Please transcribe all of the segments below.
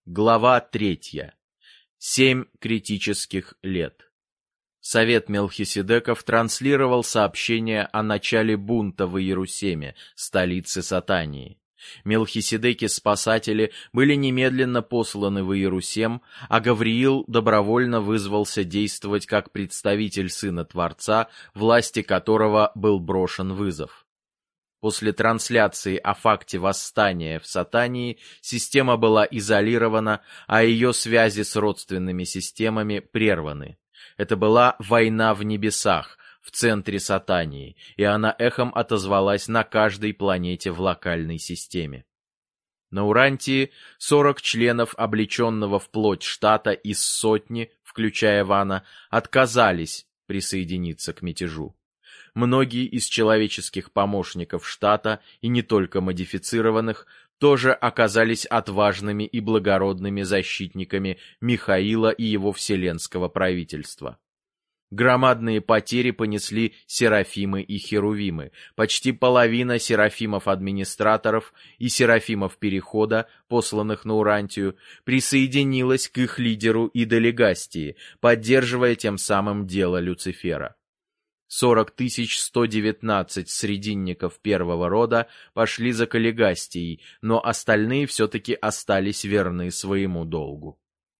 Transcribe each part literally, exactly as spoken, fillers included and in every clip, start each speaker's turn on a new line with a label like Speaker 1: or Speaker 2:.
Speaker 1: Глава третья. Семь критических лет. Совет Мелхиседеков транслировал сообщение о начале бунта в Иерусалиме, столице Сатании. Мелхиседеки-спасатели были немедленно посланы в Иерусалим, а Гавриил добровольно вызвался действовать как представитель Сына Творца, власти которого был брошен вызов. После трансляции о факте восстания в Сатании система была изолирована, а ее связи с родственными системами прерваны. Это была война в небесах, в центре Сатании, и она эхом отозвалась на каждой планете в локальной системе. На Урантии сорок членов облеченного в плоть штата из сотни, включая Вана, отказались присоединиться к мятежу. Многие из человеческих помощников штата, и не только модифицированных, тоже оказались отважными и благородными защитниками Михаила и его вселенского правительства. Громадные потери понесли серафимы и херувимы. Почти половина серафимов-администраторов и серафимов Перехода, посланных на Урантию, присоединилась к их лидеру Идолигастии, поддерживая тем самым дело Люцифера. сорок тысяч сто девятнадцать срединников первого рода пошли за Каллигастией, но остальные все-таки остались верны своему долгу.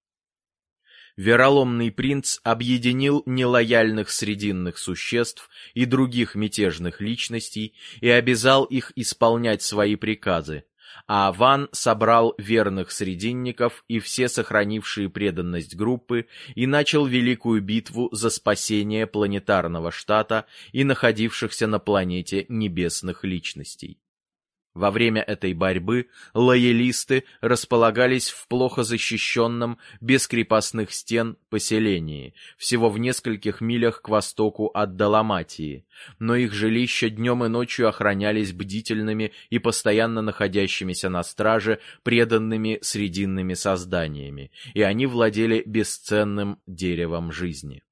Speaker 1: Вероломный принц объединил нелояльных срединных существ и других мятежных личностей и обязал их исполнять свои приказы, а Ван собрал верных срединников и все сохранившие преданность группы и начал великую битву за спасение планетарного штата и находившихся на планете небесных личностей. Во время этой борьбы лоялисты располагались в плохо защищенном, без крепостных стен поселении, всего в нескольких милях к востоку от Даламатии, но их жилища днем и ночью охранялись бдительными и постоянно находящимися на страже преданными срединными созданиями, и они владели бесценным деревом жизни.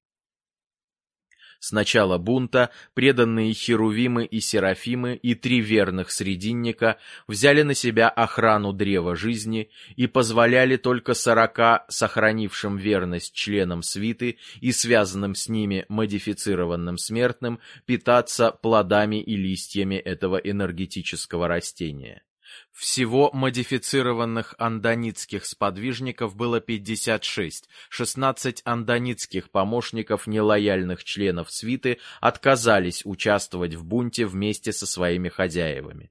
Speaker 1: С начала бунта преданные херувимы и серафимы и три верных срединника взяли на себя охрану древа жизни и позволяли только сорока сохранившим верность членам свиты и связанным с ними модифицированным смертным питаться плодами и листьями этого энергетического растения. Всего модифицированных андонитских сподвижников было пятьдесят шесть, шестнадцать андонитских помощников нелояльных членов свиты отказались участвовать в бунте вместе со своими хозяевами.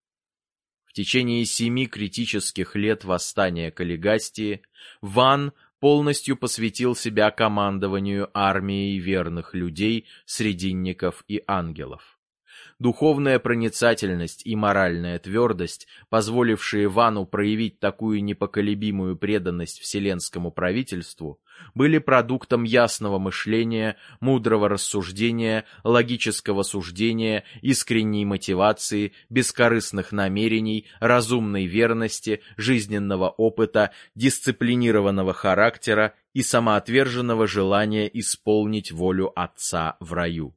Speaker 1: В течение семи критических лет восстания Каллигастии Ван полностью посвятил себя командованию армией верных людей, срединников и ангелов. Духовная проницательность и моральная твердость, позволившие Вану проявить такую непоколебимую преданность вселенскому правительству, были продуктом ясного мышления, мудрого рассуждения, логического суждения, искренней мотивации, бескорыстных намерений, разумной верности, жизненного опыта, дисциплинированного характера и самоотверженного желания исполнить волю Отца в раю.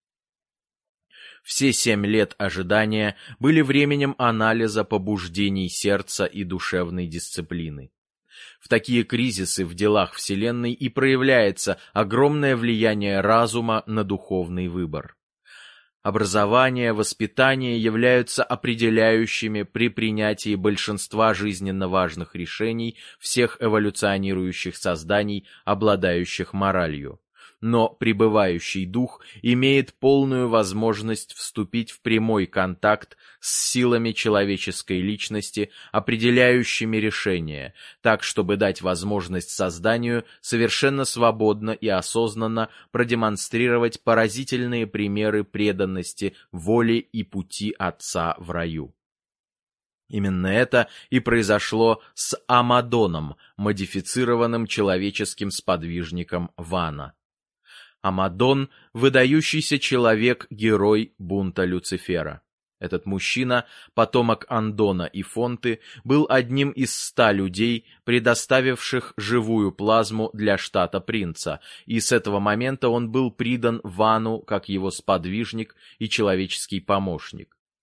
Speaker 1: Все семь лет ожидания были временем анализа побуждений сердца и душевной дисциплины. В такие кризисы в делах Вселенной и проявляется огромное влияние разума на духовный выбор. Образование, воспитание являются определяющими при принятии большинства жизненно важных решений всех эволюционирующих созданий, обладающих моралью. Но пребывающий дух имеет полную возможность вступить в прямой контакт с силами человеческой личности, определяющими решения, так, чтобы дать возможность созданию совершенно свободно и осознанно продемонстрировать поразительные примеры преданности воле и пути Отца в раю. Именно это и произошло с Амадоном, модифицированным человеческим сподвижником Вана. Амадон – выдающийся человек-герой бунта Люцифера. Этот мужчина, потомок Андона и Фонты, был одним из ста людей, предоставивших живую плазму для штата принца, и с этого момента он был придан Вану как его сподвижник и человеческий помощник.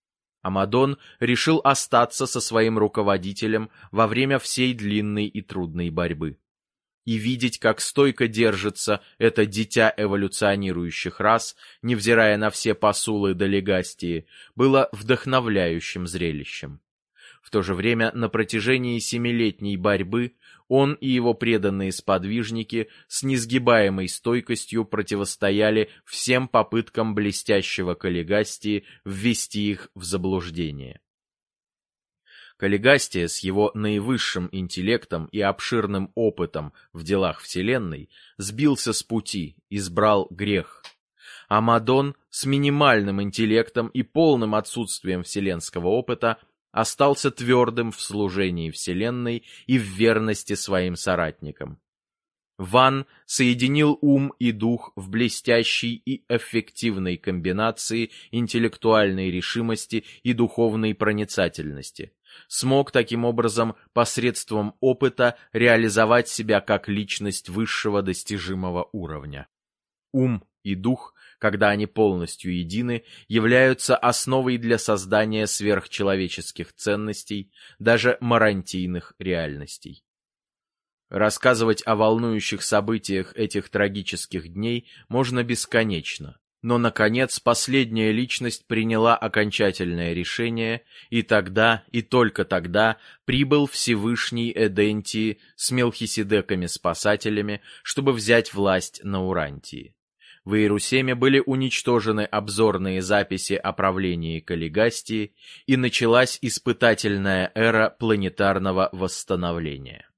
Speaker 1: Амадон решил остаться со своим руководителем во время всей длинной и трудной борьбы. И видеть, как стойко держится это дитя эволюционирующих рас, невзирая на все посулы до легастии, было вдохновляющим зрелищем. В то же время на протяжении семилетней борьбы он и его преданные сподвижники с несгибаемой стойкостью противостояли всем попыткам блестящего Каллигастии ввести их в заблуждение. Каллигастия с его наивысшим интеллектом и обширным опытом в делах Вселенной сбился с пути, избрал грех. Амадон с минимальным интеллектом и полным отсутствием вселенского опыта остался твердым в служении Вселенной и в верности своим соратникам. Ван соединил ум и дух в блестящей и эффективной комбинации интеллектуальной решимости и духовной проницательности. Смог таким образом посредством опыта реализовать себя как личность высшего достижимого уровня. Ум и дух, когда они полностью едины, являются основой для создания сверхчеловеческих ценностей, даже марантийных реальностей. Рассказывать о волнующих событиях этих трагических дней можно бесконечно, но, наконец, последняя личность приняла окончательное решение, и тогда, и только тогда, прибыл Всевышний Эдентии с Мелхиседеками-спасателями, чтобы взять власть на Урантии. В Иерусалиме были уничтожены обзорные записи о правлении Каллигастии, и началась испытательная эра планетарного восстановления.